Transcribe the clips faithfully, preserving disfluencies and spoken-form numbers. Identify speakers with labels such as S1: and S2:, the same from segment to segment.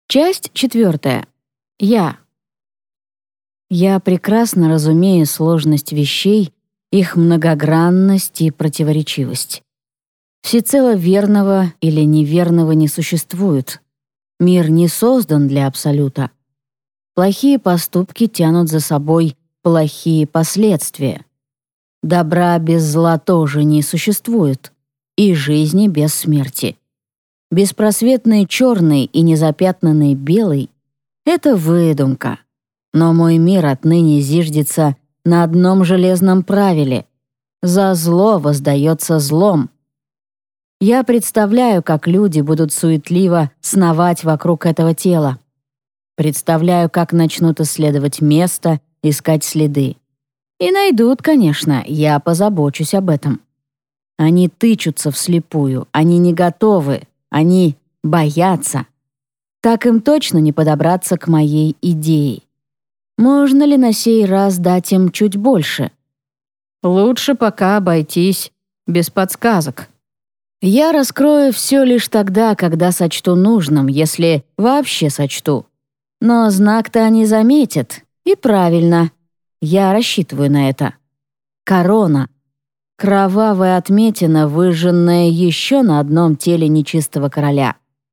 S1: Часть четвертая. Я. Я прекрасно разумею сложность вещей, их многогранность и противоречивость. Всецело верного или неверного не существует. Мир не создан для абсолюта. Плохие поступки тянут за собой плохие последствия. Добра без зла тоже не существует, и жизни без смерти. Беспросветный черный и незапятнанный белый — это выдумка. Но мой мир отныне зиждется на одном железном правиле: за зло воздается злом. Я представляю, как люди будут суетливо сновать вокруг этого тела. Представляю, как начнут исследовать место, искать следы. И найдут, конечно, я позабочусь об этом. Они тычутся вслепую, они не готовы. Они боятся. Так им точно не подобраться к моей идее. Можно ли на сей раз дать им чуть больше? Лучше пока обойтись без подсказок. Я раскрою все лишь тогда, когда сочту нужным, если вообще сочту. Но знак-то они заметят. И правильно. Я рассчитываю на это. Корона. Кровавая отметина, выжженная еще на одном теле нечистого короля.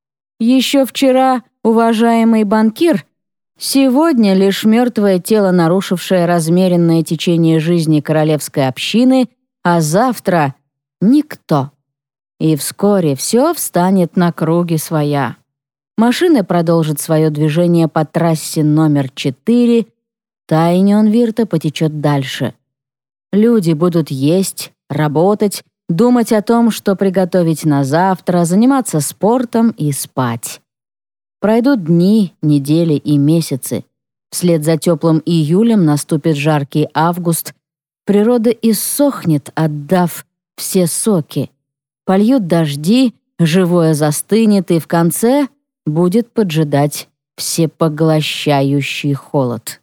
S1: Еще вчера уважаемый банкир, сегодня лишь мертвое тело, нарушившее размеренное течение жизни королевской общины, а завтра — никто. И вскоре все встанет на круги своя. Машины продолжат свое движение по трассе номер четыре, Тайнёнвирта потечет дальше. Люди будут есть, работать, думать о том, что приготовить на завтра, заниматься спортом и спать. Пройдут дни, недели и месяцы. Вслед за теплым июлем наступит жаркий август. Природа иссохнет, отдав все соки. Польют дожди, живое застынет, и в конце будет поджидать всепоглощающий холод.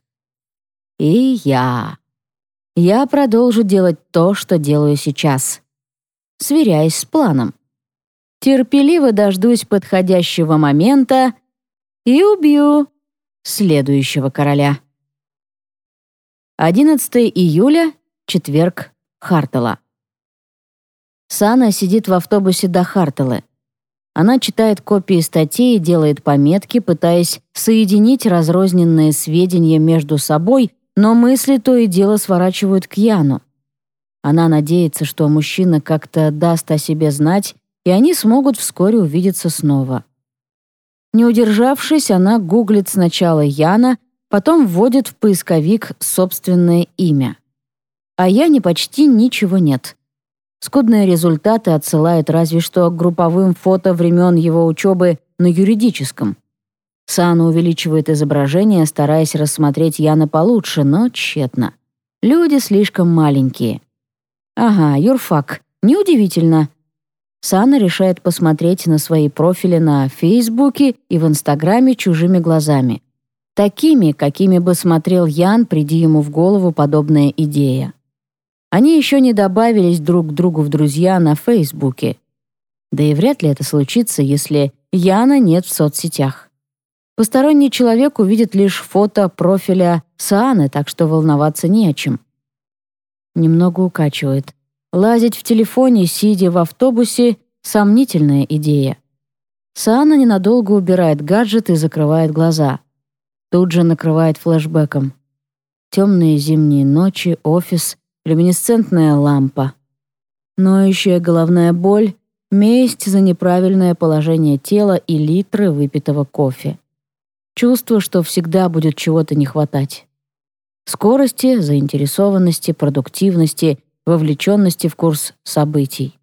S1: И я... Я продолжу делать то, что делаю сейчас, сверяясь с планом. Терпеливо дождусь подходящего момента и убью следующего короля. одиннадцатого июля, четверг, Хартала. Сана сидит в автобусе до Харталы. Она читает копии статей и делает пометки, пытаясь соединить разрозненные сведения между собой, но мысли то и дело сворачивают к Яну. Она надеется, что мужчина как-то даст о себе знать, и они смогут вскоре увидеться снова. Не удержавшись, она гуглит сначала Яна, потом вводит в поисковик собственное имя. О Яне почти ничего нет. Скудные результаты отсылают разве что к групповым фото времен его учебы на юридическом. Сана увеличивает изображение, стараясь рассмотреть Яна получше, но тщетно. Люди слишком маленькие. Ага, юрфак. Неудивительно. Сана решает посмотреть на свои профили на Фейсбуке и в Инстаграме чужими глазами. Такими, какими бы смотрел Ян, приди ему в голову подобная идея. Они еще не добавились друг к другу в друзья на Фейсбуке. Да и вряд ли это случится, если Яна нет в соцсетях. Посторонний человек увидит лишь фото профиля Сааны, так что волноваться не о чем. Немного укачивает. Лазить в телефоне, сидя в автобусе — сомнительная идея. Саана ненадолго убирает гаджет и закрывает глаза. Тут же накрывает флешбеком. Темные зимние ночи, офис, люминесцентная лампа. Ноющая головная боль, месть за неправильное положение тела и литры выпитого кофе. Чувство, что всегда будет чего-то не хватать. Скорости, заинтересованности, продуктивности, вовлеченности в курс событий.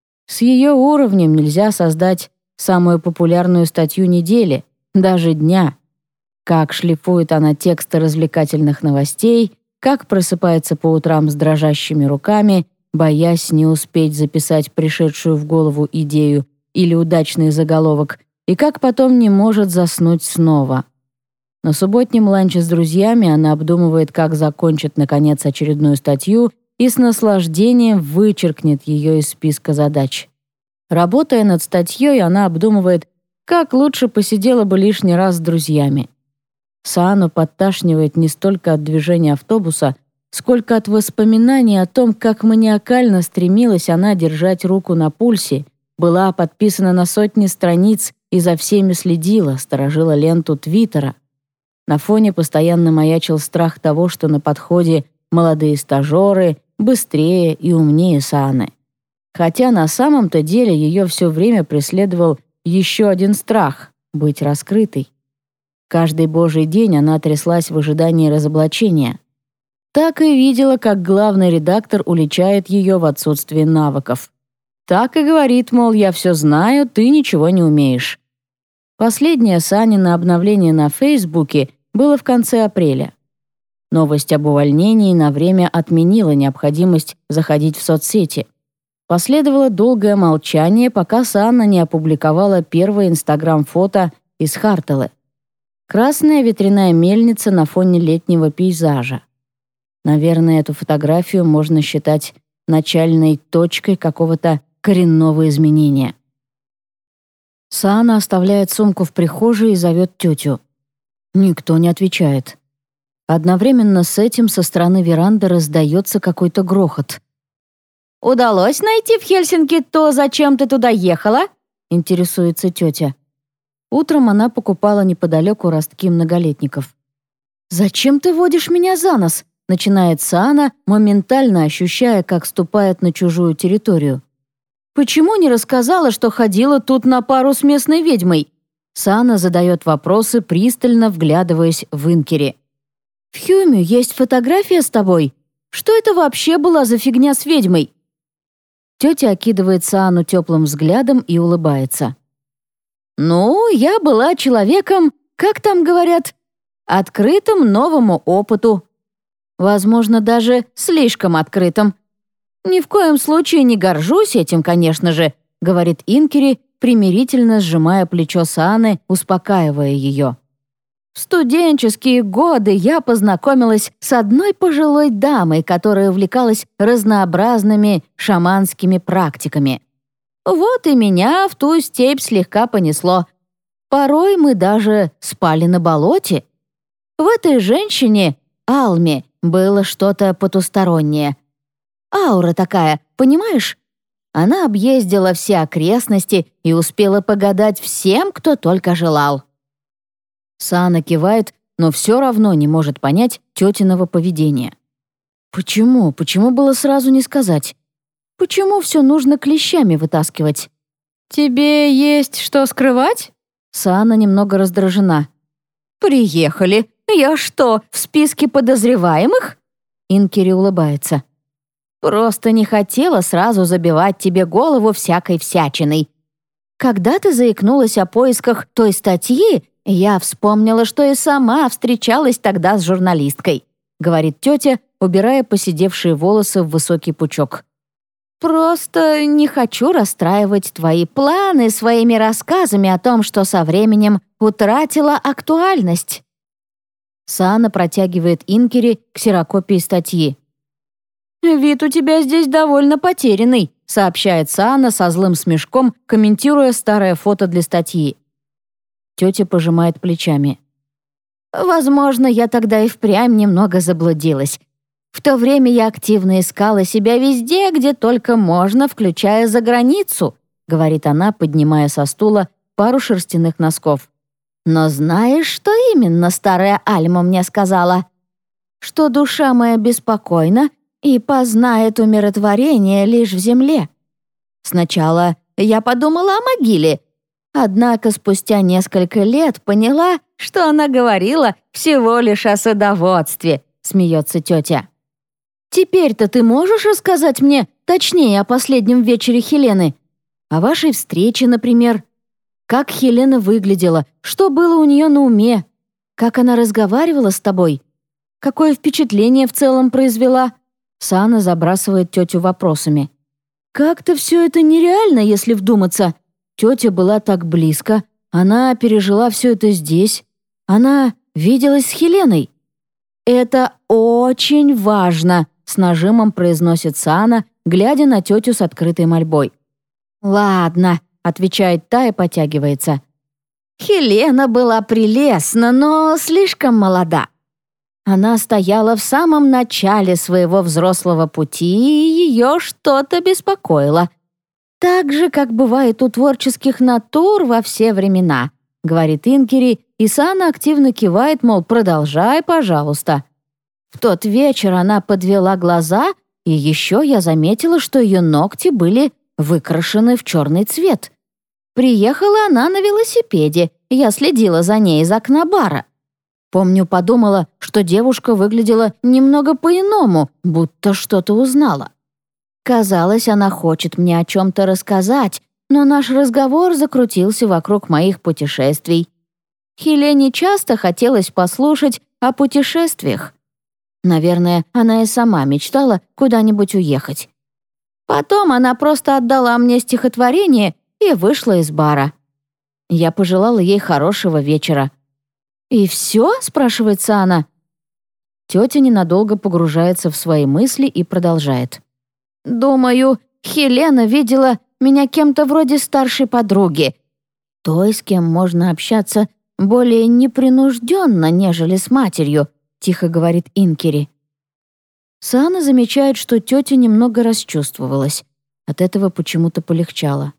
S1: С ее уровнем нельзя создать самую популярную статью недели, даже дня. Как шлифует она тексты развлекательных новостей, как просыпается по утрам с дрожащими руками, боясь не успеть записать пришедшую в голову идею или удачный заголовок, и как потом не может заснуть снова. На субботнем ланче с друзьями она обдумывает, как закончит, наконец, очередную статью и с наслаждением вычеркнет ее из списка задач. Работая над статьей, она обдумывает, Как лучше посидела бы лишний раз с друзьями. Саану подташнивает не столько от движения автобуса, сколько от воспоминаний о том, как маниакально стремилась она держать руку на пульсе, была подписана на сотни страниц и за всеми следила, сторожила ленту Твиттера. На фоне постоянно маячил страх того, что на подходе молодые стажеры быстрее и умнее Сааны. Хотя на самом-то деле ее все время преследовал еще один страх — быть раскрытой. Каждый божий день она тряслась в ожидании разоблачения. Так и видела, как главный редактор уличает ее в отсутствии навыков. Так и говорит, мол, я все знаю, ты ничего не умеешь. Последнее Саанино обновление на Фейсбуке было в конце апреля. Новость об увольнении на время отменила необходимость заходить в соцсети. Последовало долгое молчание, пока Саана не опубликовала первое инстаграм-фото из Хартелы. Красная ветряная мельница на фоне летнего пейзажа. Наверное, эту фотографию можно считать начальной точкой какого-то коренного изменения. Саана оставляет сумку в прихожей и зовет тетю. Никто не отвечает. Одновременно с этим со стороны веранды раздается какой-то грохот.
S2: «Удалось найти в Хельсинки то, зачем ты туда ехала?» — интересуется тетя.
S1: Утром она покупала неподалеку ростки многолетников. «Зачем ты водишь меня за нос?» — начинает Саана, моментально ощущая, как ступает на чужую территорию. «Почему не рассказала, что ходила тут на пару с местной ведьмой?» Саана задает вопросы, пристально вглядываясь в Инкери. «В Хьюме есть фотография с тобой? Что это вообще была за фигня с ведьмой?» Тетя окидывает Саану теплым взглядом и улыбается. «Ну, я была человеком, как там говорят, открытым новому опыту. Возможно, даже слишком открытым. Ни в коем случае не горжусь этим, конечно же», — говорит Инкери, примирительно сжимая плечо Сааны, успокаивая ее. «В студенческие годы я познакомилась с одной пожилой дамой, которая увлекалась разнообразными шаманскими практиками. Вот и меня в ту степь слегка понесло. Порой мы даже спали на болоте. В этой женщине, Алме, было что-то потустороннее. Аура такая, понимаешь? Она объездила все окрестности и успела погадать всем, кто только желал». Саана кивает, но все равно не может понять тетиного поведения. Почему? Почему было сразу не сказать? Почему все нужно клещами вытаскивать?
S2: «Тебе есть что скрывать?»
S1: Саана немного раздражена.
S2: «Приехали. Я что, в списке подозреваемых?»
S1: Инкери улыбается.
S2: «Просто не хотела сразу забивать тебе голову всякой всячиной. Когда ты заикнулась о поисках той статьи, я вспомнила, что и сама встречалась тогда с журналисткой», — говорит тетя, убирая поседевшие волосы в высокий пучок. «Просто не хочу расстраивать твои планы своими рассказами о том, что со временем утратила актуальность».
S1: Саана протягивает Инкери ксерокопии статьи.
S2: «Вид у тебя здесь довольно потерянный», — сообщает Саана со злым смешком, комментируя старое фото для статьи.
S1: Тетя пожимает плечами.
S2: «Возможно, я тогда и впрямь немного заблудилась. В то время я активно искала себя везде, где только можно, включая за границу», — говорит она, поднимая со стула пару шерстяных носков. «Но знаешь, что именно старая Альма мне сказала? Что душа моя беспокойна и познает умиротворение лишь в земле. Сначала я подумала о могиле, однако спустя несколько лет поняла, что она говорила всего лишь о садоводстве», — смеется тетя. «Теперь-то ты можешь рассказать мне точнее о последнем вечере Хелены? О вашей встрече, например? Как Хелена выглядела? Что было у нее на уме? Как она разговаривала с тобой? Какое впечатление в целом произвела?» Саана забрасывает тетю вопросами. «Как-то все это нереально, если вдуматься. Тетя была так близко, она пережила все это здесь. Она виделась с Хеленой». «Это очень важно», — с нажимом произносит Саана, глядя на тетю с открытой мольбой. «Ладно», — отвечает та и потягивается. Хелена была прелестна, но слишком молода. Она стояла в самом начале своего взрослого пути, и ее что-то беспокоило. Так же, как бывает у творческих натур во все времена, говорит Инкери, и Саана активно кивает, мол, продолжай, пожалуйста. В тот вечер она подвела глаза, и еще я заметила, что ее ногти были выкрашены в черный цвет. Приехала она на велосипеде, я следила за ней из окна бара. Помню, подумала, что девушка выглядела немного по-иному, будто что-то узнала. Казалось, она хочет мне о чем-то рассказать, но наш разговор закрутился вокруг моих путешествий. Хелене часто хотелось послушать о путешествиях. Наверное, она и сама мечтала куда-нибудь уехать. Потом она просто отдала мне стихотворение и вышла из бара. Я пожелала ей хорошего вечера. «И все?» — спрашивается она. Тетя ненадолго погружается в свои мысли и продолжает. «Думаю, Хелена видела меня кем-то вроде старшей подруги, той, с кем можно общаться более непринужденно, нежели с матерью», — тихо говорит Инкери. Саана замечает, что тетя немного расчувствовалась. От этого почему-то полегчало.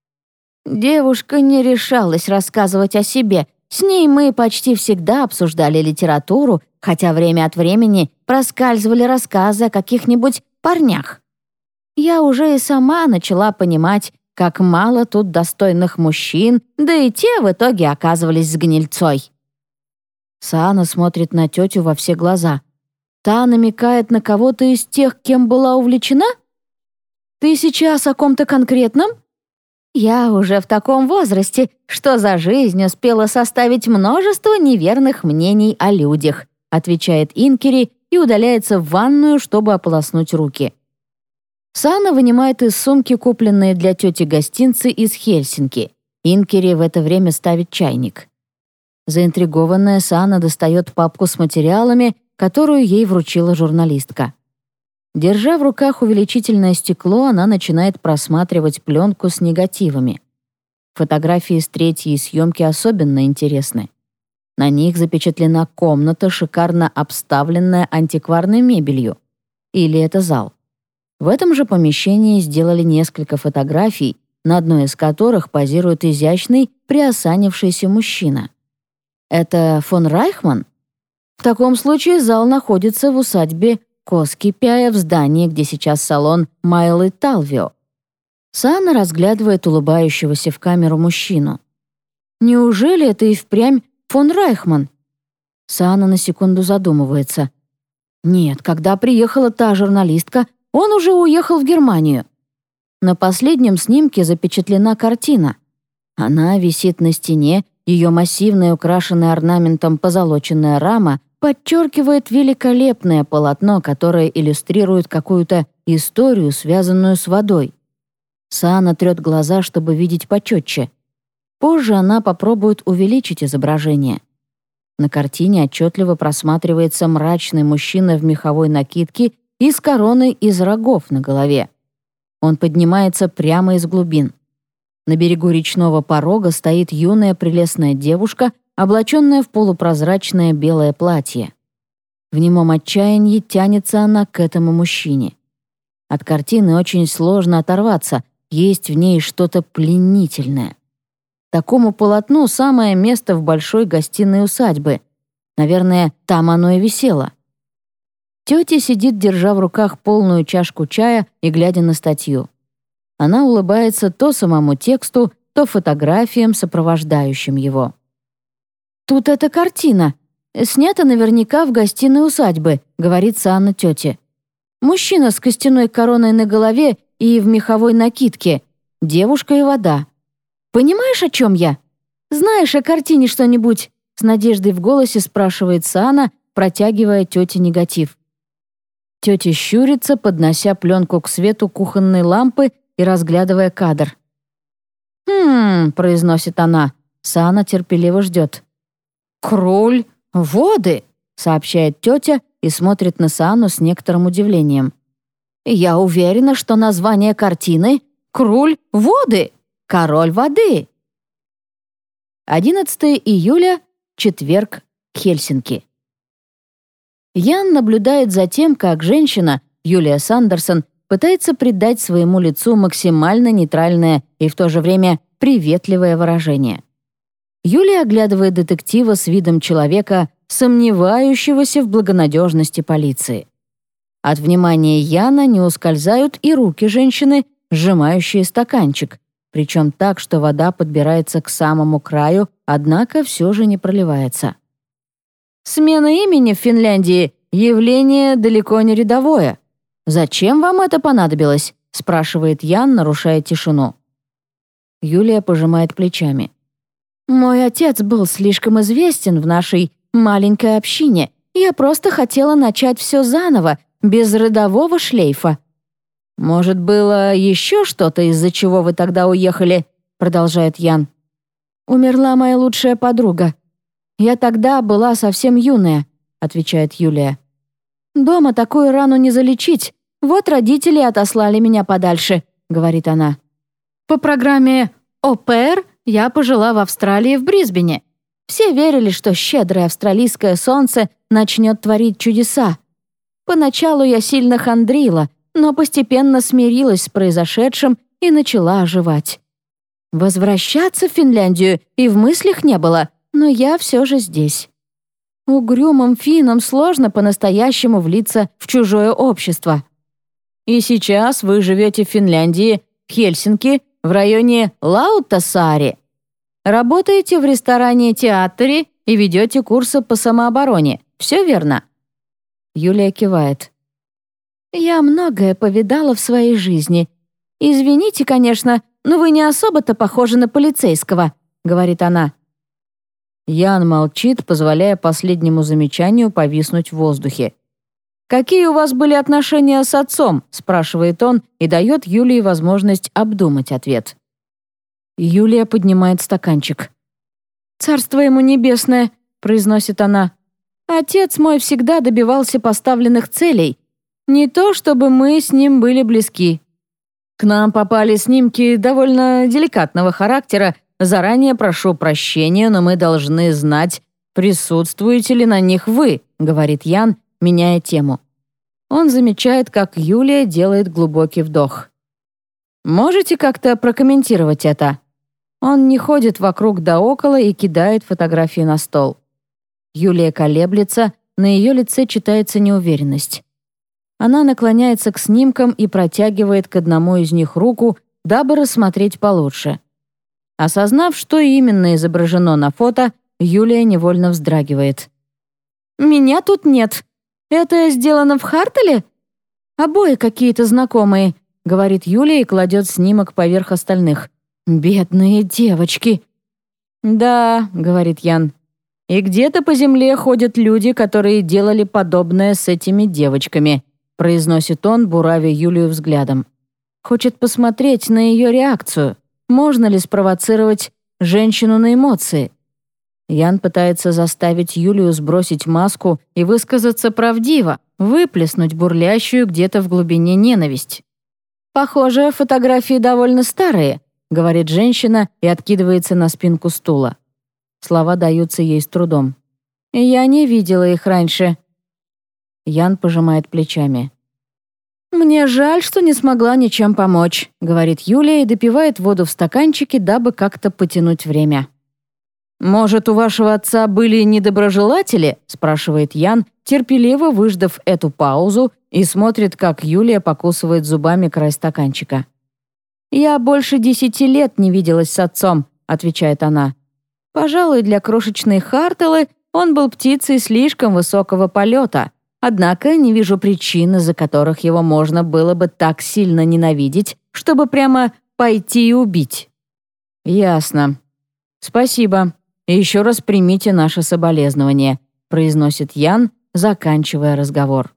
S2: Девушка не решалась рассказывать о себе. С ней мы почти всегда обсуждали литературу, хотя время от времени проскальзывали рассказы о каких-нибудь парнях. Я уже и сама начала понимать, как мало тут достойных мужчин, да и те в итоге оказывались с гнильцой. Саана смотрит на тетю во все глаза. Та намекает на кого-то из тех, кем была увлечена? «Ты сейчас о ком-то конкретном?» «Я уже в таком возрасте, что за жизнь успела составить множество неверных мнений о людях», отвечает Инкери и удаляется в ванную, чтобы ополоснуть руки. Саана вынимает из сумки купленные для тети гостинцы из Хельсинки. Инкери в это время ставит чайник. Заинтригованная Саана достает папку с материалами, которую ей вручила журналистка. Держа в руках увеличительное стекло, она начинает просматривать пленку с негативами. Фотографии с третьей съемки особенно интересны. На них запечатлена комната, шикарно обставленная антикварной мебелью. Или это зал. В этом же помещении сделали несколько фотографий, на одной из которых позирует изящный, приосанившийся мужчина. Это фон Райхман? В таком случае зал находится в усадьбе Коскипяя, в здании, где сейчас салон Майлы Талвио. Саана разглядывает улыбающегося в камеру мужчину. Неужели это и впрямь фон Райхман? Саана на секунду задумывается. Нет, когда приехала та журналистка, он уже уехал в Германию. На последнем снимке запечатлена картина. Она висит на стене, ее массивная, украшенная орнаментом позолоченная рама подчеркивает великолепное полотно, которое иллюстрирует какую-то историю, связанную с водой. Саана трет глаза, чтобы видеть почетче. Позже она попробует увеличить изображение. На картине отчетливо просматривается мрачный мужчина в меховой накидке и с короной из рогов на голове. Он поднимается прямо из глубин. На берегу речного порога стоит юная прелестная девушка, облаченная в полупрозрачное белое платье. В немом отчаянии тянется она к этому мужчине. От картины очень сложно оторваться, есть в ней что-то пленительное. Такому полотну самое место в большой гостиной усадьбы. Наверное, там оно и висело. Тетя сидит, держа в руках полную чашку чая и глядя на статью. Она улыбается то самому тексту, то фотографиям, сопровождающим его. «Тут эта картина. Снята наверняка в гостиной усадьбы», — говорит Саана тете. «Мужчина с костяной короной на голове и в меховой накидке. Девушка и вода. Понимаешь, о чем я? Знаешь о картине что-нибудь?» С надеждой в голосе спрашивает Саана, протягивая тете негатив. Тетя щурится, поднося пленку к свету кухонной лампы и разглядывая кадр. «Хм», — произносит она. Саана терпеливо ждет. «Кроль, воды», — сообщает тетя и смотрит на Саану с некоторым удивлением. «Я уверена, что название картины — «Кроль, воды», «Король воды».
S1: одиннадцатого июля, четверг, Хельсинки. Ян наблюдает за тем, как женщина, Юлия Сандерсон, пытается придать своему лицу максимально нейтральное и в то же время приветливое выражение. Юлия оглядывает детектива с видом человека, сомневающегося в благонадежности полиции. От внимания Яна не ускользают и руки женщины, сжимающие стаканчик, причем так, что вода подбирается к самому краю, однако все же не проливается. Смена имени в Финляндии — явление далеко не рядовое. «Зачем вам это понадобилось?» — спрашивает Ян, нарушая тишину. Юлия пожимает плечами. «Мой отец был слишком известен в нашей маленькой общине. Я просто хотела начать все заново, без родового шлейфа». «Может, было еще что-то, из-за чего вы тогда уехали?» — продолжает Ян. «Умерла моя лучшая подруга. Я тогда была совсем юная», — отвечает Юлия. «Дома такую рану не залечить. Вот родители отослали меня подальше», — говорит она. «По программе ОПР я пожила в Австралии в Брисбене. Все верили, что щедрое австралийское солнце начнет творить чудеса. Поначалу я сильно хандрила, но постепенно смирилась с произошедшим и начала оживать. Возвращаться в Финляндию и в мыслях не было, но я все же здесь. Угрюмым финнам сложно по-настоящему влиться в чужое общество. И сейчас вы живете в Финляндии, в Хельсинки, в районе Лаутасаари. Работаете в ресторане-театре и ведете курсы по самообороне. Все верно?» Юлия кивает. «Я многое повидала в своей жизни. Извините, конечно, но вы не особо-то похожи на полицейского», — говорит она. Ян молчит, позволяя последнему замечанию повиснуть в воздухе. «Какие у вас были отношения с отцом?» — спрашивает он и дает Юлии возможность обдумать ответ. Юлия поднимает стаканчик. «Царство ему небесное», — произносит она. «Отец мой всегда добивался поставленных целей. Не то, чтобы мы с ним были близки. К нам попали снимки довольно деликатного характера. Заранее прошу прощения, но мы должны знать, присутствуете ли на них вы», — говорит Ян, меняя тему. Он замечает, как Юлия делает глубокий вдох. «Можете как-то прокомментировать это?» Он не ходит вокруг да около и кидает фотографии на стол. Юлия колеблется, на ее лице читается неуверенность. Она наклоняется к снимкам и протягивает к одному из них руку, дабы рассмотреть получше. Осознав, что именно изображено на фото, Юлия невольно вздрагивает. «Меня тут нет. Это сделано в Хартеле? Обои какие-то знакомые», — говорит Юлия и кладет снимок поверх остальных. «Бедные девочки». «Да», — говорит Ян. «И где-то по земле ходят люди, которые делали подобное с этими девочками», — произносит он, буравя Юлию взглядом. Хочет посмотреть на ее реакцию. Можно ли спровоцировать женщину на эмоции? Ян пытается заставить Юлию сбросить маску и высказаться правдиво, выплеснуть бурлящую где-то в глубине ненависть. «Похоже, фотографии довольно старые», — говорит женщина и откидывается на спинку стула. Слова даются ей с трудом. «Я не видела их раньше». Ян пожимает плечами. «Мне жаль, что не смогла ничем помочь», — говорит Юлия и допивает воду в стаканчике, дабы как-то потянуть время. «Может, у вашего отца были недоброжелатели?» — спрашивает Ян, терпеливо выждав эту паузу, и смотрит, как Юлия покусывает зубами край стаканчика. «Я больше десяти лет не виделась с отцом», — отвечает она. «Пожалуй, для крошечной Хартелы он был птицей слишком высокого полета, однако не вижу причин, из-за которых его можно было бы так сильно ненавидеть, чтобы прямо пойти и убить». «Ясно. Спасибо. И еще раз примите наше соболезнование», — произносит Ян, заканчивая разговор.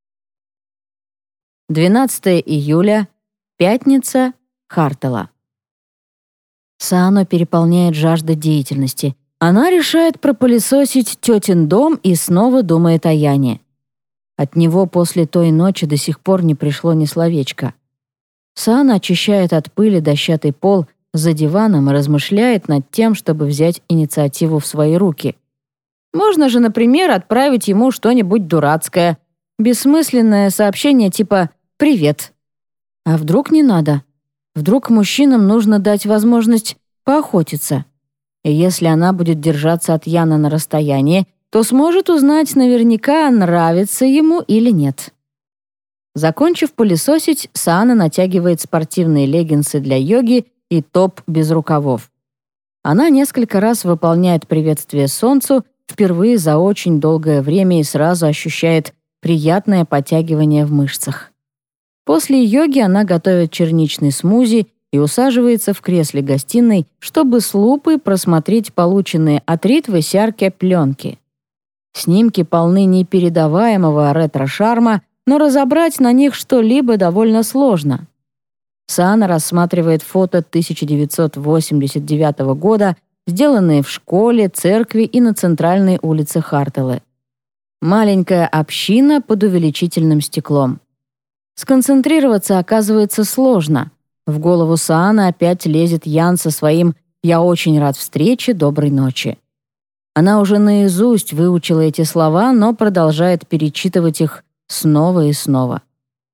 S1: двенадцатого июля, пятница, Хартела. Саану переполняет жажда деятельности. Она решает пропылесосить тетин дом и снова думает о Яне. От него после той ночи до сих пор не пришло ни словечка. Саана очищает от пыли дощатый пол, за диваном и размышляет над тем, чтобы взять инициативу в свои руки. Можно же, например, отправить ему что-нибудь дурацкое, бессмысленное сообщение типа «Привет». А вдруг не надо? Вдруг мужчинам нужно дать возможность поохотиться? И если она будет держаться от Яна на расстоянии, то сможет узнать наверняка, нравится ему или нет. Закончив пылесосить, Саана натягивает спортивные леггинсы для йоги и топ без рукавов. Она несколько раз выполняет приветствие солнцу, впервые за очень долгое время и сразу ощущает приятное подтягивание в мышцах. После йоги она готовит черничный смузи и усаживается в кресле гостиной, чтобы с лупой просмотреть полученные от Ритвы Сярке пленки. Снимки полны непередаваемого ретро-шарма, но разобрать на них что-либо довольно сложно. Саана рассматривает фото тысяча девятьсот восемьдесят девятого года, сделанные в школе, церкви и на центральной улице Хартелы. Маленькая община под увеличительным стеклом. Сконцентрироваться оказывается сложно. В голову Сааны опять лезет Ян со своим «Я очень рад встрече, доброй ночи». Она уже наизусть выучила эти слова, но продолжает перечитывать их снова и снова.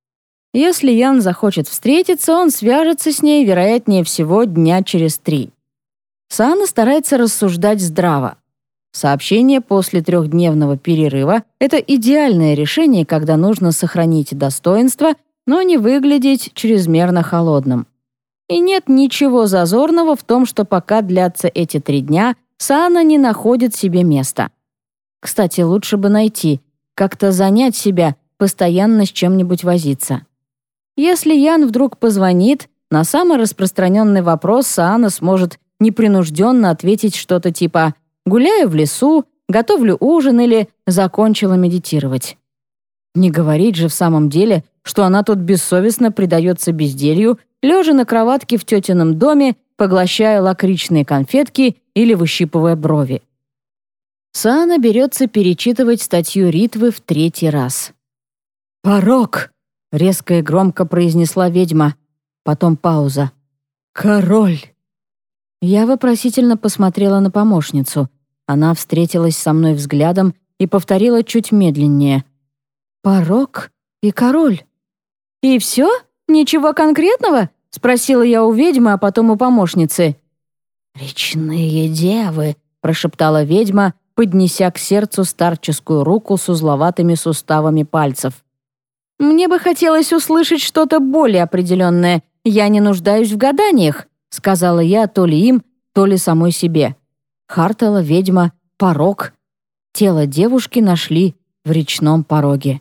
S1: Если Ян захочет встретиться, он свяжется с ней, вероятнее всего, дня через три. Саана старается рассуждать здраво. Сообщение после трехдневного перерыва — это идеальное решение, когда нужно сохранить достоинство, но не выглядеть чрезмерно холодным. И нет ничего зазорного в том, что пока длятся эти три дня, Саана не находит себе места. Кстати, лучше бы найти, как-то занять себя, постоянно с чем-нибудь возиться. Если Ян вдруг позвонит, на самый распространенный вопрос Саана сможет непринужденно ответить что-то типа «гуляю в лесу», «готовлю ужин» или «закончила медитировать». Не говорить же в самом деле, что она тут бессовестно предается безделью, лежа на кроватке в тетином доме, поглощая лакричные конфетки или выщипывая брови. Саана берется перечитывать статью Ритвы в третий раз. «Порок!» — резко и громко произнесла ведьма. Потом пауза. «Король!» Я вопросительно посмотрела на помощницу. Она встретилась со мной взглядом и повторила чуть медленнее. «Порок и король». «И все? Ничего конкретного?» — спросила я у ведьмы, а потом у помощницы. «Речные девы», — прошептала ведьма, поднеся к сердцу старческую руку с узловатыми суставами пальцев. «Мне бы хотелось услышать что-то более определенное. Я не нуждаюсь в гаданиях», — сказала я то ли им, то ли самой себе. Хартела, ведьма, порок. Тело девушки нашли в речном пороге.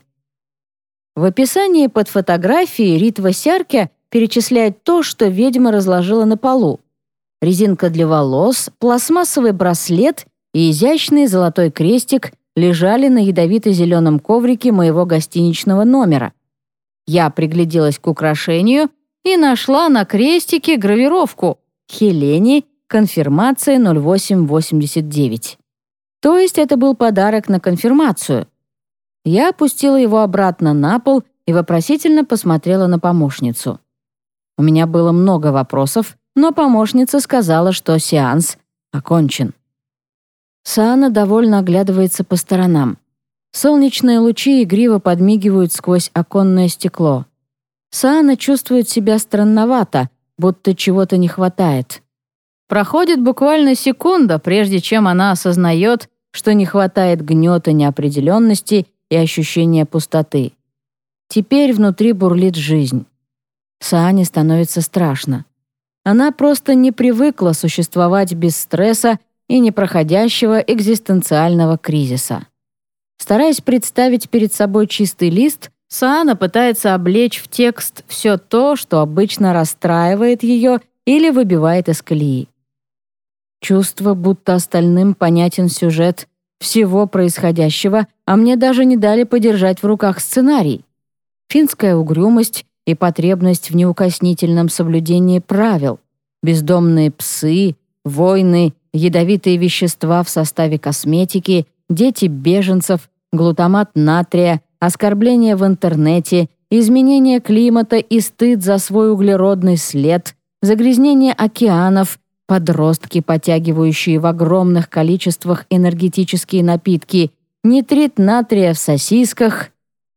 S1: В описании под фотографией Ритва Сярке перечисляет то, что ведьма разложила на полу. Резинка для волос, пластмассовый браслет и изящный золотой крестик лежали на ядовито-зеленом коврике моего гостиничного номера. Я пригляделась к украшению и нашла на крестике гравировку «Хелене, конфирмация ноль восемь восемьдесят девять». То есть это был подарок на конфирмацию. Я опустила его обратно на пол и вопросительно посмотрела на помощницу. У меня было много вопросов, но помощница сказала, что сеанс окончен. Саана довольно оглядывается по сторонам. Солнечные лучи игриво подмигивают сквозь оконное стекло. Саана чувствует себя странновато, будто чего-то не хватает. Проходит буквально секунда, прежде чем она осознает, что не хватает гнета неопределенности и ощущения пустоты. Теперь внутри бурлит жизнь. Саане становится страшно. Она просто не привыкла существовать без стресса и непроходящего экзистенциального кризиса. Стараясь представить перед собой чистый лист, Саана пытается облечь в текст все то, что обычно расстраивает ее или выбивает из колеи. Чувство, будто остальным понятен сюжет всего происходящего, а мне даже не дали подержать в руках сценарий. Финская угрюмость и потребность в неукоснительном соблюдении правил, бездомные псы, войны, ядовитые вещества в составе косметики, дети беженцев, глутамат натрия, оскорбления в интернете, изменение климата и стыд за свой углеродный след, загрязнение океанов, подростки, потягивающие в огромных количествах энергетические напитки, нитрит натрия в сосисках.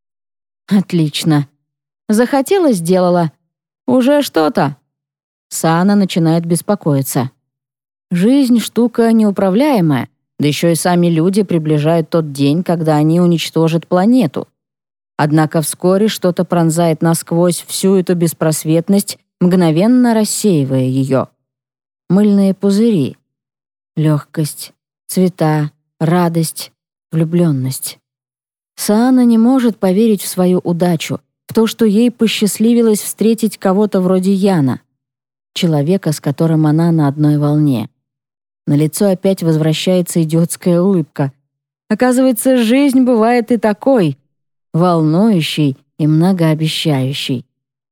S1: Отлично. Захотела — сделала. Уже что-то. Саана начинает беспокоиться. Жизнь — штука неуправляемая, да еще и сами люди приближают тот день, когда они уничтожат планету. Однако вскоре что-то пронзает насквозь всю эту беспросветность, мгновенно рассеивая ее. Мыльные пузыри. Легкость, цвета, радость, влюбленность. Саана не может поверить в свою удачу, в то, что ей посчастливилось встретить кого-то вроде Яна, человека, с которым она на одной волне. На лицо опять возвращается идиотская улыбка. Оказывается, жизнь бывает и такой, волнующей и многообещающей.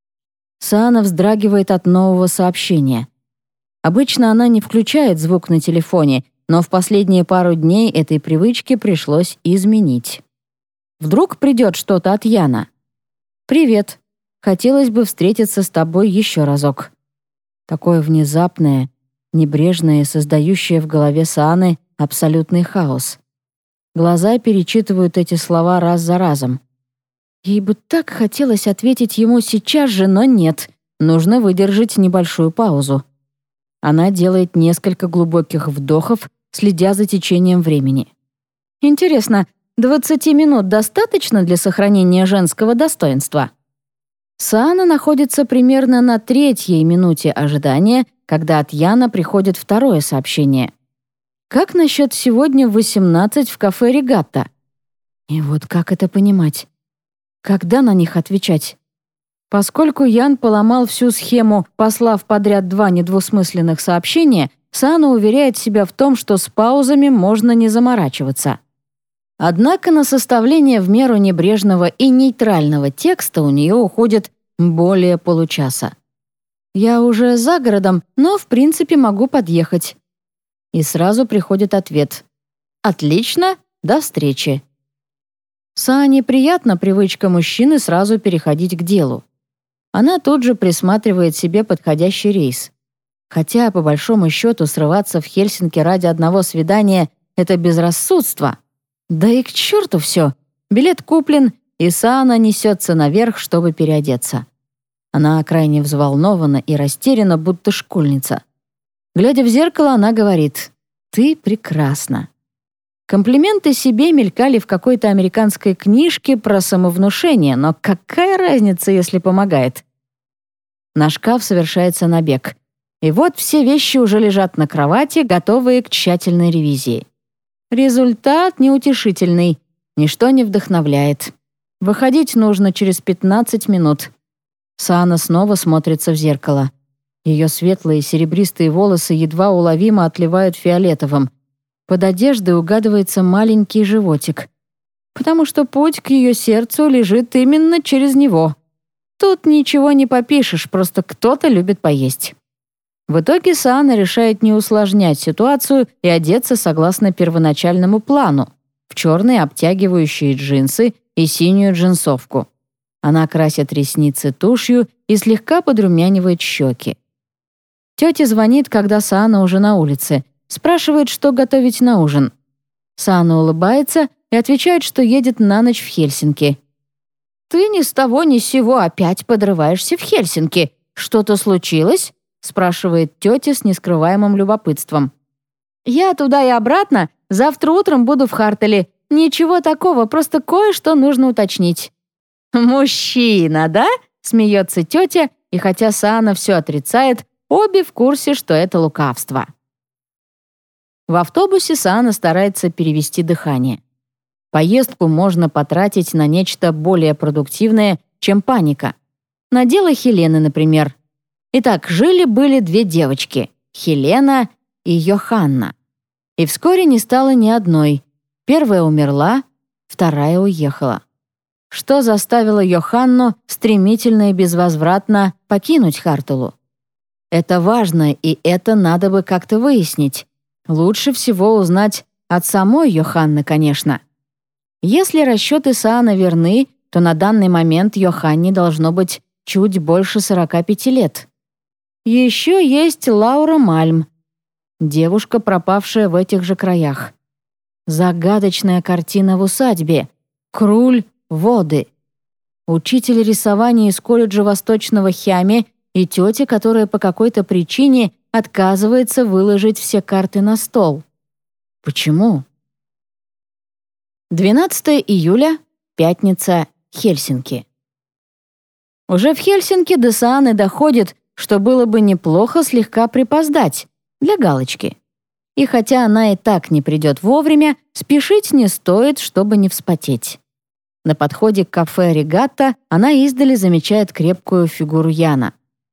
S1: Саана вздрагивает от нового сообщения. Обычно она не включает звук на телефоне, но в последние пару дней этой привычке пришлось изменить. Вдруг придет что-то от Яна. «Привет. Хотелось бы встретиться с тобой еще разок». Такое внезапное, небрежное, создающее в голове Сааны абсолютный хаос. Глаза перечитывают эти слова раз за разом. Ей бы так хотелось ответить ему сейчас же, но нет. Нужно выдержать небольшую паузу. Она делает несколько глубоких вдохов, следя за течением времени. Интересно, двадцати минут достаточно для сохранения женского достоинства? Саана находится примерно на третьей минуте ожидания, когда от Яна приходит второе сообщение. «Как насчет сегодня в восемнадцать в кафе «Регатта»?» И вот как это понимать? Когда на них отвечать? Поскольку Ян поломал всю схему, послав подряд два недвусмысленных сообщения, Саана уверяет себя в том, что с паузами можно не заморачиваться. Однако на составление в меру небрежного и нейтрального текста у нее уходит более получаса. «Я уже за городом, но в принципе могу подъехать». И сразу приходит ответ. «Отлично, до встречи». Саане приятна привычка мужчины сразу переходить к делу. Она тут же присматривает себе подходящий рейс. Хотя, по большому счету, срываться в Хельсинки ради одного свидания — это безрассудство. Да и к черту все. Билет куплен, и Саана несется наверх, чтобы переодеться. Она крайне взволнована и растеряна, будто школьница. Глядя в зеркало, она говорит: «Ты прекрасна». Комплименты себе мелькали в какой-то американской книжке про самовнушение, но какая разница, если помогает? На шкаф совершается набег. И вот все вещи уже лежат на кровати, готовые к тщательной ревизии. Результат неутешительный, ничто не вдохновляет. Выходить нужно через пятнадцать минут. Саана снова смотрится в зеркало. Ее светлые серебристые волосы едва уловимо отливают фиолетовым. Под одеждой угадывается маленький животик, потому что путь к ее сердцу лежит именно через него. Тут ничего не попишешь, просто кто-то любит поесть. В итоге Саана решает не усложнять ситуацию и одеться согласно первоначальному плану в черные обтягивающие джинсы и синюю джинсовку. Она красит ресницы тушью и слегка подрумянивает щеки. Тетя звонит, когда Саана уже на улице, спрашивает, что готовить на ужин. Саана улыбается и отвечает, что едет на ночь в Хельсинки. «Ты ни с того ни с сего опять подрываешься в Хельсинки. Что-то случилось?» — спрашивает тетя с нескрываемым любопытством. «Я туда и обратно. Завтра утром буду в Хартеле. Ничего такого, просто кое-что нужно уточнить». «Мужчина, да?» — смеется тетя, и хотя Саана все отрицает, обе в курсе, что это лукавство. В автобусе Саана старается перевести дыхание. Поездку можно потратить на нечто более продуктивное, чем паника. На дело Хелены, например. Итак, жили-были две девочки — Хелена и Йоханна. И вскоре не стало ни одной. Первая умерла, вторая уехала. Что заставило Йоханну стремительно и безвозвратно покинуть Хартелу? Это важно, и это надо бы как-то выяснить. Лучше всего узнать от самой Йоханны, конечно. Если расчеты Саана верны, то на данный момент Йоханне должно быть чуть больше сорока пяти лет. Еще есть Лаура Мальм, девушка, пропавшая в этих же краях. Загадочная картина в усадьбе. Круль воды. Учитель рисования из колледжа Восточного Хями и тетя, которая по какой-то причине отказывается выложить все карты на стол. Почему? двенадцатого июля, пятница, Хельсинки. Уже в Хельсинки до Сааны доходит, что было бы неплохо слегка припоздать, для галочки. И хотя она и так не придет вовремя, спешить не стоит, чтобы не вспотеть. На подходе к кафе «Регатта» она издали замечает крепкую фигуру Яна.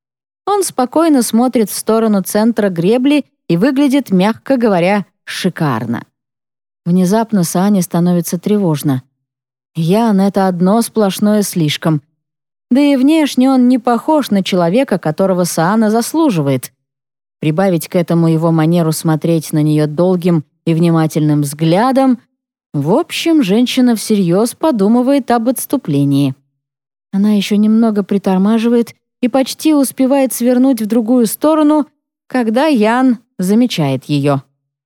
S1: Он спокойно смотрит в сторону центра гребли и выглядит, мягко говоря, шикарно. Внезапно Саане становится тревожно. Ян — это одно сплошное слишком. Да и внешне он не похож на человека, которого Саана заслуживает. Прибавить к этому его манеру смотреть на нее долгим и внимательным взглядом. В общем, женщина всерьез подумывает об отступлении. Она еще немного притормаживает и почти успевает свернуть в другую сторону, когда Ян замечает ее.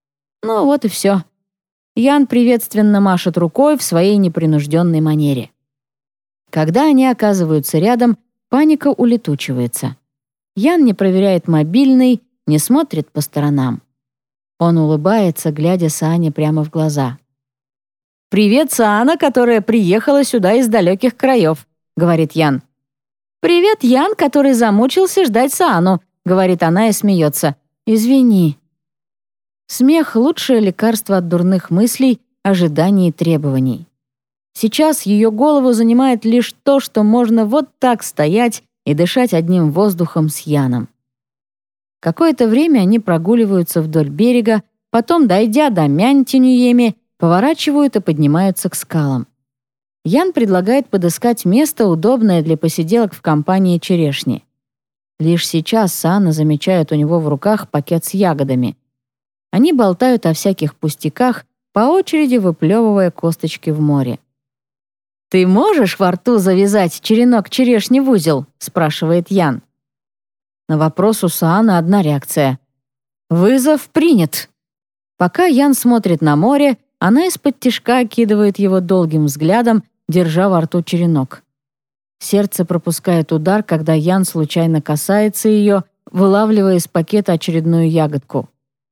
S1: Ну вот и все. Ян приветственно машет рукой в своей непринужденной манере. Когда они оказываются рядом, паника улетучивается. Ян не проверяет мобильный, не смотрит по сторонам. Он улыбается, глядя Саане прямо в глаза. «Привет, Саана, которая приехала сюда из далеких краев», — говорит Ян. «Привет, Ян, который замучился ждать Саану», — говорит она и смеется. «Извини». Смех — лучшее лекарство от дурных мыслей, ожиданий и требований. Сейчас ее голову занимает лишь то, что можно вот так стоять и дышать одним воздухом с Яном. Какое-то время они прогуливаются вдоль берега, потом, дойдя до Мянтинюеми, поворачивают и поднимаются к скалам. Ян предлагает подыскать место, удобное для посиделок в компании черешни. Лишь сейчас Саана замечает у него в руках пакет с ягодами. Они болтают о всяких пустяках, по очереди выплевывая косточки в море. «Ты можешь во рту завязать черенок черешни в узел?» — спрашивает Ян. На вопрос у Сааны одна реакция. «Вызов принят». Пока Ян смотрит на море, она из-под тишка окидывает его долгим взглядом, держа во рту черенок. Сердце пропускает удар, когда Ян случайно касается ее, вылавливая из пакета очередную ягодку.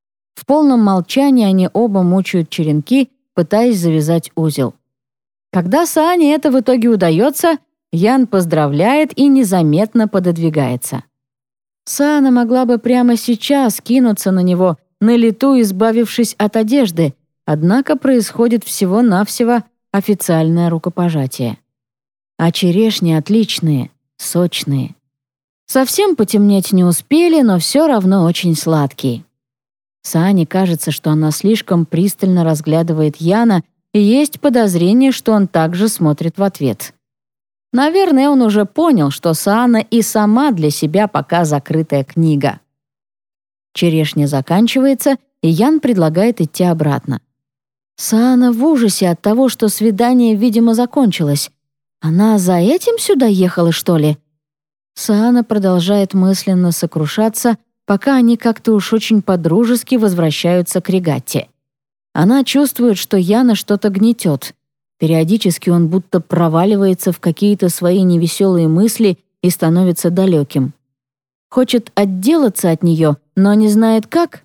S1: В полном молчании они оба мучают черенки, пытаясь завязать узел. Когда Саане это в итоге удается, Ян поздравляет и незаметно пододвигается. Саана могла бы прямо сейчас кинуться на него, на лету избавившись от одежды, однако происходит всего-навсего официальное рукопожатие. А черешни отличные, сочные. Совсем потемнеть не успели, но все равно очень сладкие. Саане кажется, что она слишком пристально разглядывает Яна, и есть подозрение, что он также смотрит в ответ. Наверное, он уже понял, что Саана и сама для себя пока закрытая книга. Черешня заканчивается, и Ян предлагает идти обратно. Саана в ужасе от того, что свидание, видимо, закончилось. Она за этим сюда ехала, что ли? Саана продолжает мысленно сокрушаться, пока они как-то уж очень по-дружески возвращаются к регатте. Она чувствует, что Яна что-то гнетет. Периодически он будто проваливается в какие-то свои невеселые мысли и становится далеким. Хочет отделаться от нее, но не знает как.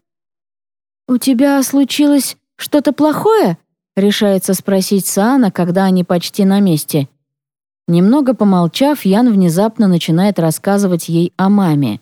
S1: «У тебя случилось что-то плохое?» — решается спросить Саана, когда они почти на месте. Немного помолчав, Ян внезапно начинает рассказывать ей о маме.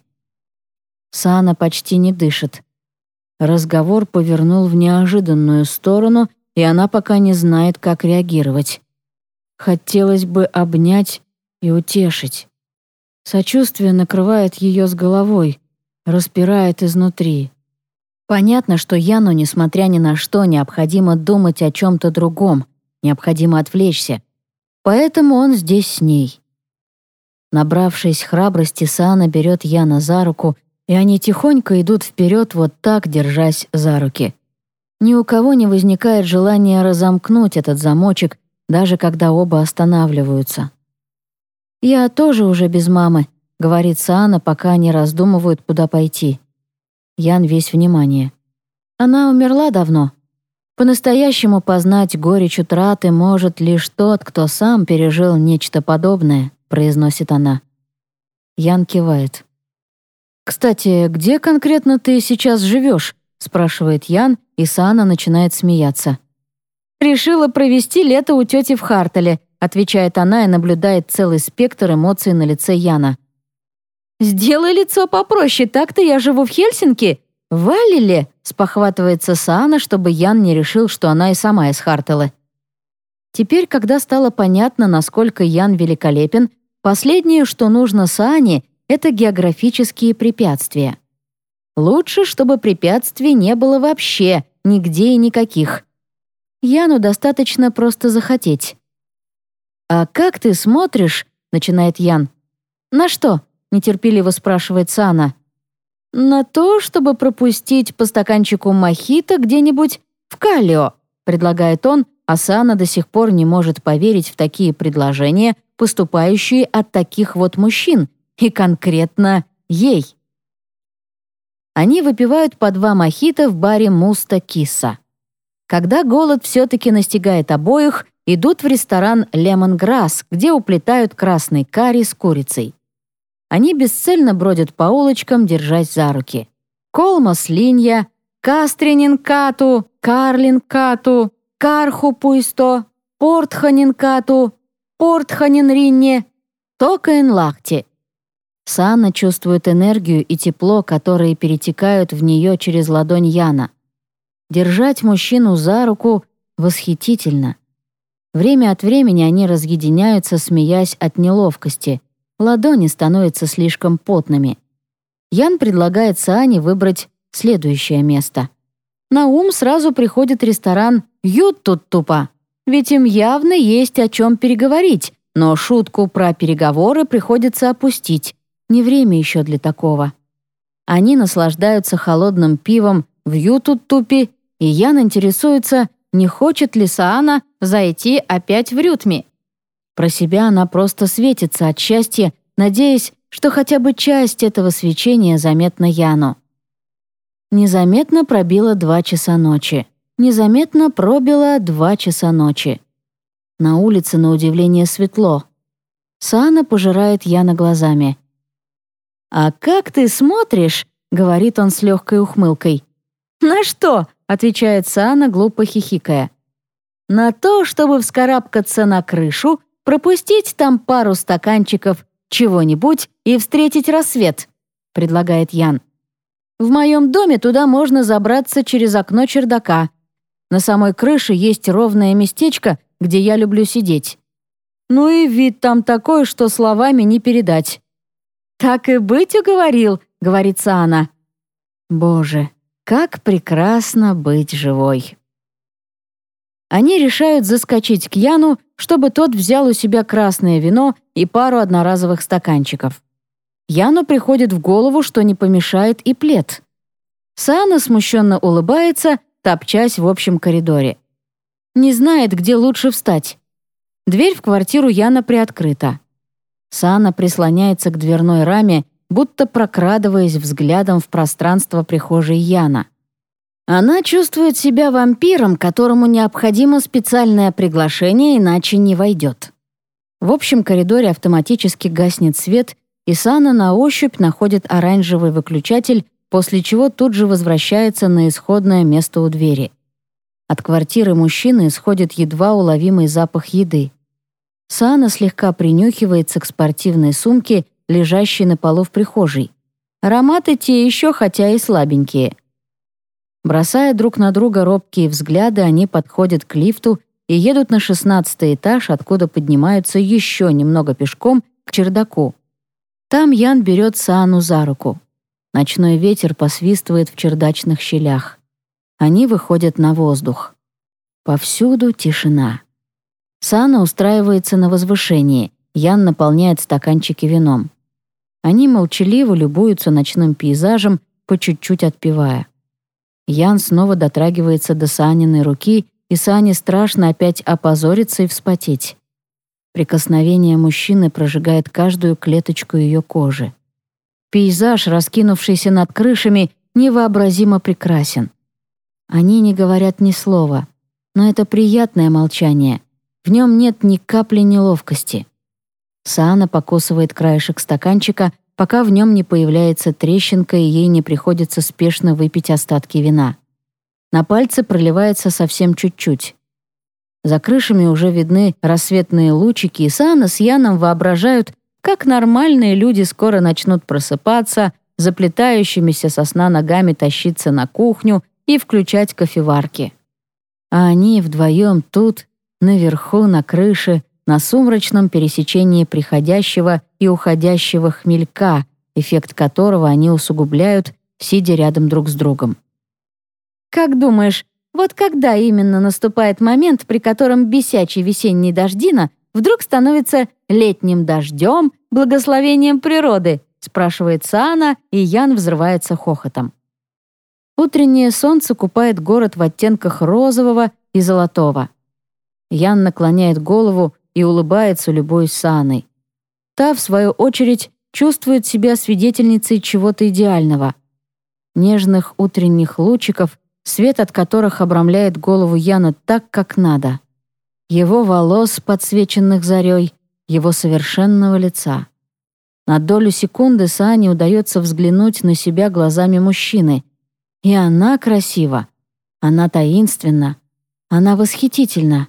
S1: Саана почти не дышит. Разговор повернул в неожиданную сторону, и она пока не знает, как реагировать. Хотелось бы обнять и утешить. Сочувствие накрывает ее с головой, распирает изнутри. Понятно, что Яну, несмотря ни на что, необходимо думать о чем-то другом, необходимо отвлечься. Поэтому он здесь с ней. Набравшись храбрости, Саана берет Яна за руку, и они тихонько идут вперед, вот так, держась за руки. Ни у кого не возникает желания разомкнуть этот замочек, даже когда оба останавливаются. «Я тоже уже без мамы», — говорит Саана, пока они раздумывают, куда пойти. Ян весь внимание. Она умерла давно. По-настоящему познать горечь утраты может лишь тот, кто сам пережил нечто подобное, произносит она. Ян кивает. «Кстати, где конкретно ты сейчас живешь?» спрашивает Ян, и Саана начинает смеяться. «Решила провести лето у тети в Хартеле», отвечает она и наблюдает целый спектр эмоций на лице Яна. «Сделай лицо попроще, так-то я живу в Хельсинки. В Валлиле», спохватывается Саана, чтобы Ян не решил, что она и сама из Хартелы. Теперь, когда стало понятно, насколько Ян великолепен, последнее, что нужно Саане, это географические препятствия. Лучше, чтобы препятствий не было вообще, нигде и никаких. Яну достаточно просто захотеть. «А как ты смотришь?» — начинает Ян. «На что?» — нетерпеливо спрашивает Саана. «На то, чтобы пропустить по стаканчику мохито где-нибудь в Калио», — предлагает он, а Саана до сих пор не может поверить в такие предложения, поступающие от таких вот мужчин, и конкретно ей. Они выпивают по два мохито в баре «Муста Киса». Когда голод все-таки настигает обоих, идут в ресторан «Лемонграсс», где уплетают красный карри с курицей. Они бесцельно бродят по улочкам, держась за руки. Колмас линья, Кастринин кату, Карлин кату, Карху пуйсто, Портханин кату, Портханин ринне, Токаин лахти. Саана чувствует энергию и тепло, которые перетекают в нее через ладонь Яна. Держать мужчину за руку восхитительно. Время от времени они разъединяются, смеясь от неловкости. Ладони становятся слишком потными. Ян предлагает Саане выбрать следующее место. На ум сразу приходит ресторан «Ют-тут-тупа», ведь им явно есть о чем переговорить, но шутку про переговоры приходится опустить. Не время еще для такого. Они наслаждаются холодным пивом в Ютут-тупе, и Ян интересуется, не хочет ли Саана зайти опять в Рютми. Про себя она просто светится от счастья, надеясь, что хотя бы часть этого свечения заметна Яну. Незаметно пробило два часа ночи. Незаметно пробило два часа ночи. На улице, на удивление, светло. Саана пожирает Яна глазами. «А как ты смотришь?» — говорит он с легкой ухмылкой. «На что?» — отвечает Саана, глупо хихикая. «На то, чтобы вскарабкаться на крышу, пропустить там пару стаканчиков чего-нибудь и встретить рассвет», — предлагает Ян. «В моем доме туда можно забраться через окно чердака. На самой крыше есть ровное местечко, где я люблю сидеть. Ну и вид там такой, что словами не передать». «Так и быть уговорил», — говорит Саана. Боже, как прекрасно быть живой. Они решают заскочить к Яну, чтобы тот взял у себя красное вино и пару одноразовых стаканчиков. Яну приходит в голову, что не помешает и плед. Саана смущенно улыбается, топчась в общем коридоре. Не знает, где лучше встать. Дверь в квартиру Яна приоткрыта. Саана прислоняется к дверной раме, будто прокрадываясь взглядом в пространство прихожей Яна. Она чувствует себя вампиром, которому необходимо специальное приглашение, иначе не войдет. В общем коридоре автоматически гаснет свет, и Саана на ощупь находит оранжевый выключатель, после чего тут же возвращается на исходное место у двери. От квартиры мужчины исходит едва уловимый запах еды. Саана слегка принюхивается к спортивной сумке, лежащей на полу в прихожей. Ароматы те еще, хотя и слабенькие. Бросая друг на друга робкие взгляды, они подходят к лифту и едут на шестнадцатый этаж, откуда поднимаются еще немного пешком к чердаку. Там Ян берет Саану за руку. Ночной ветер посвистывает в чердачных щелях. Они выходят на воздух. Повсюду тишина. Саана устраивается на возвышении. Ян наполняет стаканчики вином. Они молчаливо любуются ночным пейзажем, по чуть-чуть отпивая. Ян снова дотрагивается до Сааниной руки, и Саане страшно опять опозориться и вспотеть. Прикосновение мужчины прожигает каждую клеточку ее кожи. Пейзаж, раскинувшийся над крышами, невообразимо прекрасен. Они не говорят ни слова, но это приятное молчание. В нем нет ни капли неловкости. Саана покусывает краешек стаканчика, пока в нем не появляется трещинка и ей не приходится спешно выпить остатки вина. На пальце проливается совсем чуть-чуть. За крышами уже видны рассветные лучики, и Саана с Яном воображают, как нормальные люди скоро начнут просыпаться, заплетающимися со сна ногами тащиться на кухню и включать кофеварки. А они вдвоем тут, наверху, на крыше, на сумрачном пересечении приходящего и уходящего хмелька, эффект которого они усугубляют, сидя рядом друг с другом. «Как думаешь, вот когда именно наступает момент, при котором бесячий весенний дождина вдруг становится летним дождем, благословением природы?» — спрашивает Саана, и Ян взрывается хохотом. Утреннее солнце купает город в оттенках розового и золотого. Ян наклоняет голову и улыбается, любуясь Сааной. Та, в свою очередь, чувствует себя свидетельницей чего-то идеального. Нежных утренних лучиков, свет от которых обрамляет голову Яна так, как надо. Его волос, подсвеченных зарей, его совершенного лица. На долю секунды Саане удается взглянуть на себя глазами мужчины. И она красива, она таинственна, она восхитительна.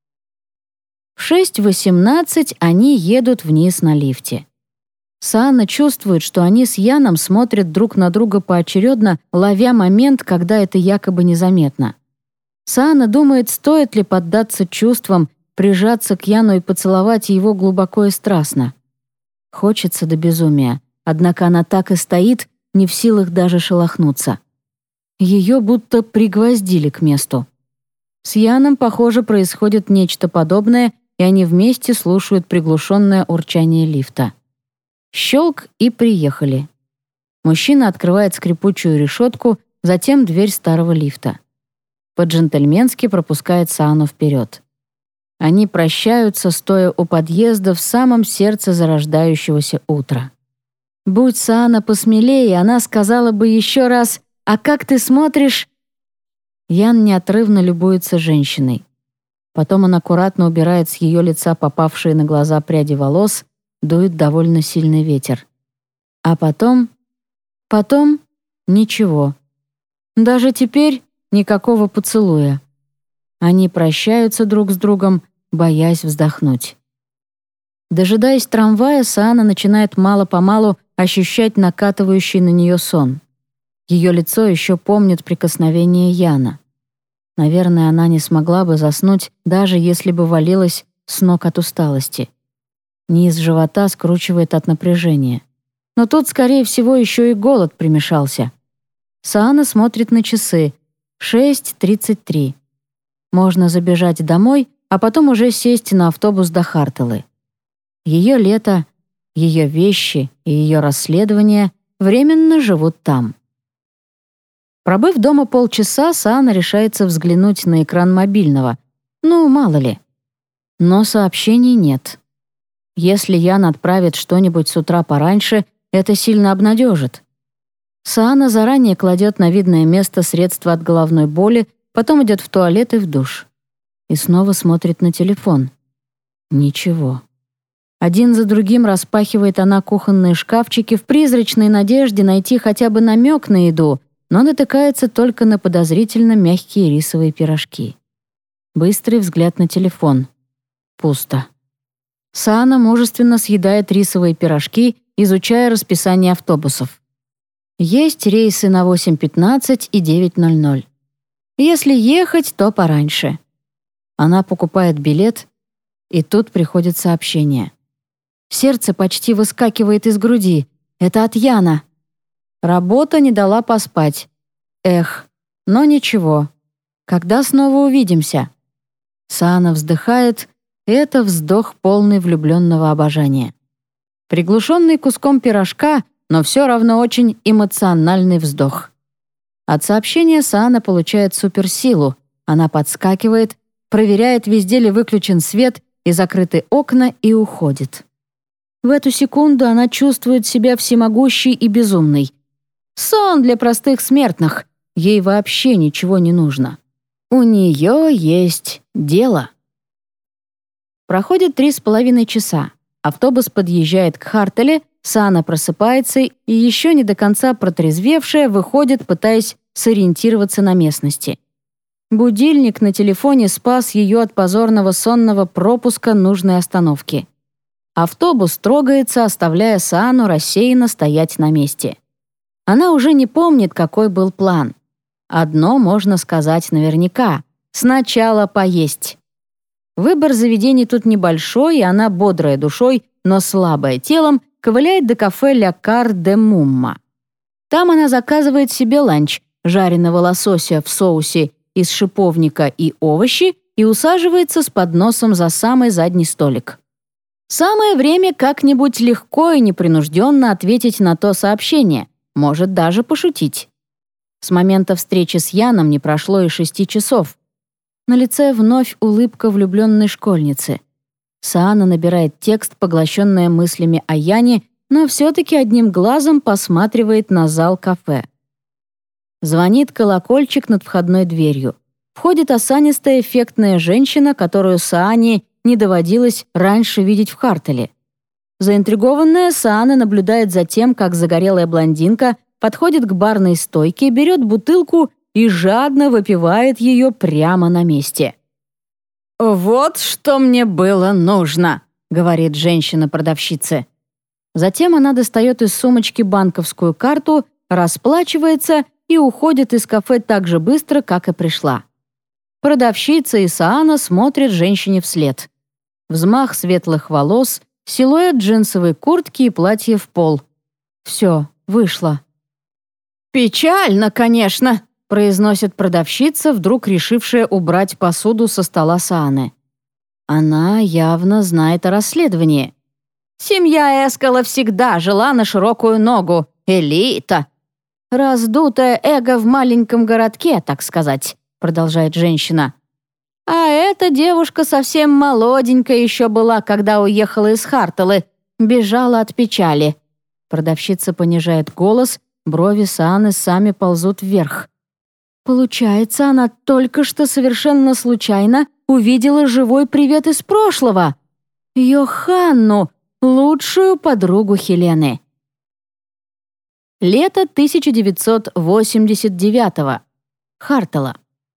S1: В шесть восемнадцать они едут вниз на лифте. Саана чувствует, что они с Яном смотрят друг на друга поочередно, ловя момент, когда это якобы незаметно. Саана думает, стоит ли поддаться чувствам, прижаться к Яну и поцеловать его глубоко и страстно. Хочется до безумия, однако она так и стоит, не в силах даже шелохнуться. Ее будто пригвоздили к месту. С Яном, похоже, происходит нечто подобное, и они вместе слушают приглушенное урчание лифта. Щелк, и приехали. Мужчина открывает скрипучую решетку, затем дверь старого лифта. По-джентльменски пропускает Саану вперед. Они прощаются, стоя у подъезда в самом сердце зарождающегося утра. Будь Саана посмелее, она сказала бы еще раз: «А как ты смотришь?» Ян неотрывно любуется женщиной. Потом он аккуратно убирает с ее лица попавшие на глаза пряди волос, дует довольно сильный ветер. А потом... Потом... ничего. Даже теперь никакого поцелуя. Они прощаются друг с другом, боясь вздохнуть. Дожидаясь трамвая, Саана начинает мало-помалу ощущать накатывающий на нее сон. Ее лицо еще помнит прикосновение Яна. Наверное, она не смогла бы заснуть, даже если бы валилась с ног от усталости. Низ живота скручивает от напряжения. Но тут, скорее всего, еще и голод примешался. Саана смотрит на часы. шесть тридцать три. Можно забежать домой, а потом уже сесть на автобус до Хартелы. Ее лето, ее вещи и ее расследования временно живут там. Пробыв дома полчаса, Саана решается взглянуть на экран мобильного. Ну, мало ли. Но сообщений нет. Если Ян отправит что-нибудь с утра пораньше, это сильно обнадежит. Саана заранее кладет на видное место средства от головной боли, потом идет в туалет и в душ. И снова смотрит на телефон. Ничего. Один за другим распахивает она кухонные шкафчики в призрачной надежде найти хотя бы намек на еду, но натыкается только на подозрительно мягкие рисовые пирожки. Быстрый взгляд на телефон. Пусто. Саана мужественно съедает рисовые пирожки, изучая расписание автобусов. Есть рейсы на восемь пятнадцать и девять ноль ноль. Если ехать, то пораньше. Она покупает билет, и тут приходит сообщение. Сердце почти выскакивает из груди. Это от Яна. Работа не дала поспать. Эх, но ничего. Когда снова увидимся? Саана вздыхает. Это вздох, полный влюбленного обожания. Приглушенный куском пирожка, но все равно очень эмоциональный вздох. От сообщения Саана получает суперсилу. Она подскакивает, проверяет, везде ли выключен свет, и закрыты окна, и уходит. В эту секунду она чувствует себя всемогущей и безумной. Сон для простых смертных. Ей вообще ничего не нужно. У нее есть дело. Проходит три с половиной часа. Автобус подъезжает к Хартеле, Саана просыпается и, еще не до конца протрезвевшая, выходит, пытаясь сориентироваться на местности. Будильник на телефоне спас ее от позорного сонного пропуска нужной остановки. Автобус трогается, оставляя Саану рассеянно стоять на месте. Она уже не помнит, какой был план. Одно можно сказать наверняка — сначала поесть. Выбор заведений тут небольшой, и она, бодрая душой, но слабая телом, ковыляет до кафе «Ля Кар де Мумма». Там она заказывает себе ланч — жареного лосося в соусе из шиповника и овощи и усаживается с подносом за самый задний столик. Самое время как-нибудь легко и непринужденно ответить на то сообщение, может даже пошутить. С момента встречи с Яном не прошло и шести часов. На лице вновь улыбка влюбленной школьницы. Саана набирает текст, поглощенная мыслями о Яне, но все-таки одним глазом посматривает на зал кафе. Звонит колокольчик над входной дверью. Входит осанистая эффектная женщина, которую Саане не доводилось раньше видеть в Хартеле. Заинтригованная, Саана наблюдает за тем, как загорелая блондинка подходит к барной стойке, берет бутылку и жадно выпивает ее прямо на месте. «Вот что мне было нужно», — говорит женщина-продавщице. Затем она достает из сумочки банковскую карту, расплачивается и уходит из кафе так же быстро, как и пришла. Продавщица и Саана смотрят женщине вслед. Взмах светлых волос, силуэт джинсовой куртки и платье в пол. Все, вышло. «Печально, конечно», — произносит продавщица, вдруг решившая убрать посуду со стола Сааны. Она явно знает о расследовании. «Семья Эскала всегда жила на широкую ногу. Элита. Раздутое эго в маленьком городке, так сказать», — продолжает женщина. «А эта девушка совсем молоденькая еще была, когда уехала из Хартелы, бежала от печали». Продавщица понижает голос, брови Сааны сами ползут вверх. Получается, она только что совершенно случайно увидела живой привет из прошлого. Йоханну, лучшую подругу Хелены. Лето тысяча девятьсот восемьдесят девятого. Хартела.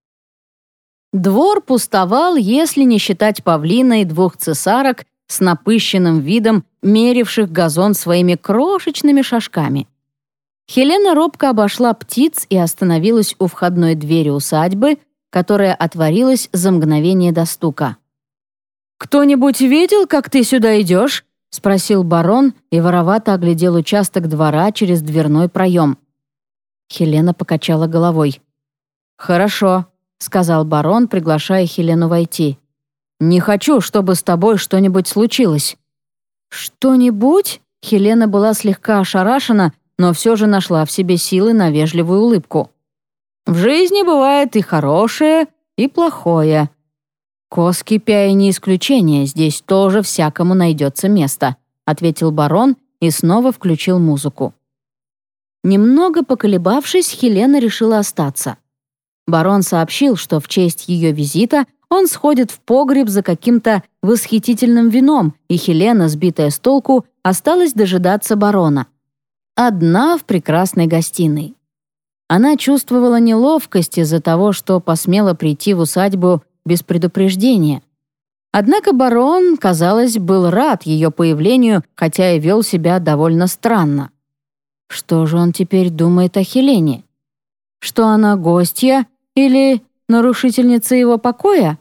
S1: Двор пустовал, если не считать павлина и двух цесарок с напыщенным видом, меривших газон своими крошечными шажками. Хелена робко обошла птиц и остановилась у входной двери усадьбы, которая отворилась за мгновение до стука. «Кто-нибудь видел, как ты сюда идешь?» — спросил барон и воровато оглядел участок двора через дверной проем. Хелена покачала головой. «Хорошо», — сказал барон, приглашая Хелену войти. «Не хочу, чтобы с тобой что-нибудь случилось». «Что-нибудь?» — Хелена была слегка ошарашена, но все же нашла в себе силы на вежливую улыбку. «В жизни бывает и хорошее, и плохое. Коскипя не исключение, здесь тоже всякому найдется место», ответил барон и снова включил музыку. Немного поколебавшись, Хелена решила остаться. Барон сообщил, что в честь ее визита он сходит в погреб за каким-то восхитительным вином, и Хелена, сбитая с толку, осталась дожидаться барона. Одна в прекрасной гостиной. Она чувствовала неловкость из-за того, что посмела прийти в усадьбу без предупреждения. Однако барон, казалось, был рад ее появлению, хотя и вел себя довольно странно. Что же он теперь думает о Хелене? Что она гостья или нарушительница его покоя?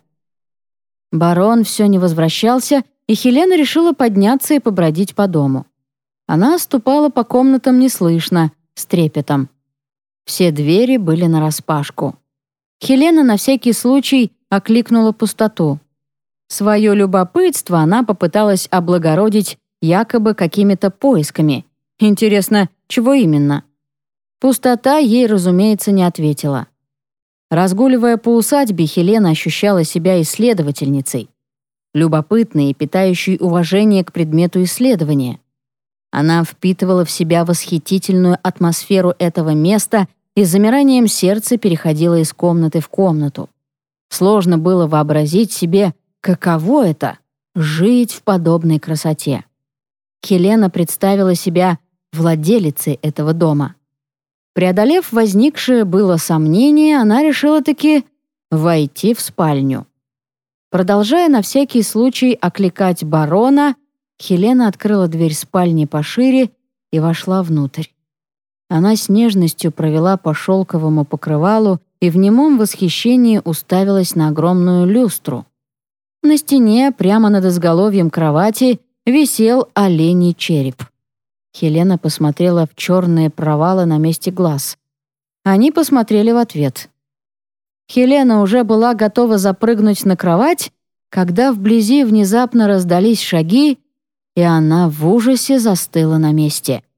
S1: Барон все не возвращался, и Хелена решила подняться и побродить по дому. Она ступала по комнатам неслышно, с трепетом. Все двери были нараспашку. Хелена на всякий случай окликнула пустоту. Свое любопытство она попыталась облагородить якобы какими-то поисками. Интересно, чего именно? Пустота ей, разумеется, не ответила. Разгуливая по усадьбе, Хелена ощущала себя исследовательницей. любопытный и питающий уважение к предмету исследования. Она впитывала в себя восхитительную атмосферу этого места и с замиранием сердца переходила из комнаты в комнату. Сложно было вообразить себе, каково это — жить в подобной красоте. Хелена представила себя владелицей этого дома. Преодолев возникшее было сомнение, она решила-таки войти в спальню. Продолжая на всякий случай окликать барона, Хелена открыла дверь спальни пошире и вошла внутрь. Она с нежностью провела по шелковому покрывалу и в немом восхищении уставилась на огромную люстру. На стене, прямо над изголовьем кровати, висел оленей череп. Хелена посмотрела в черные провалы на месте глаз. Они посмотрели в ответ. Хелена уже была готова запрыгнуть на кровать, когда вблизи внезапно раздались шаги, и она в ужасе застыла на месте.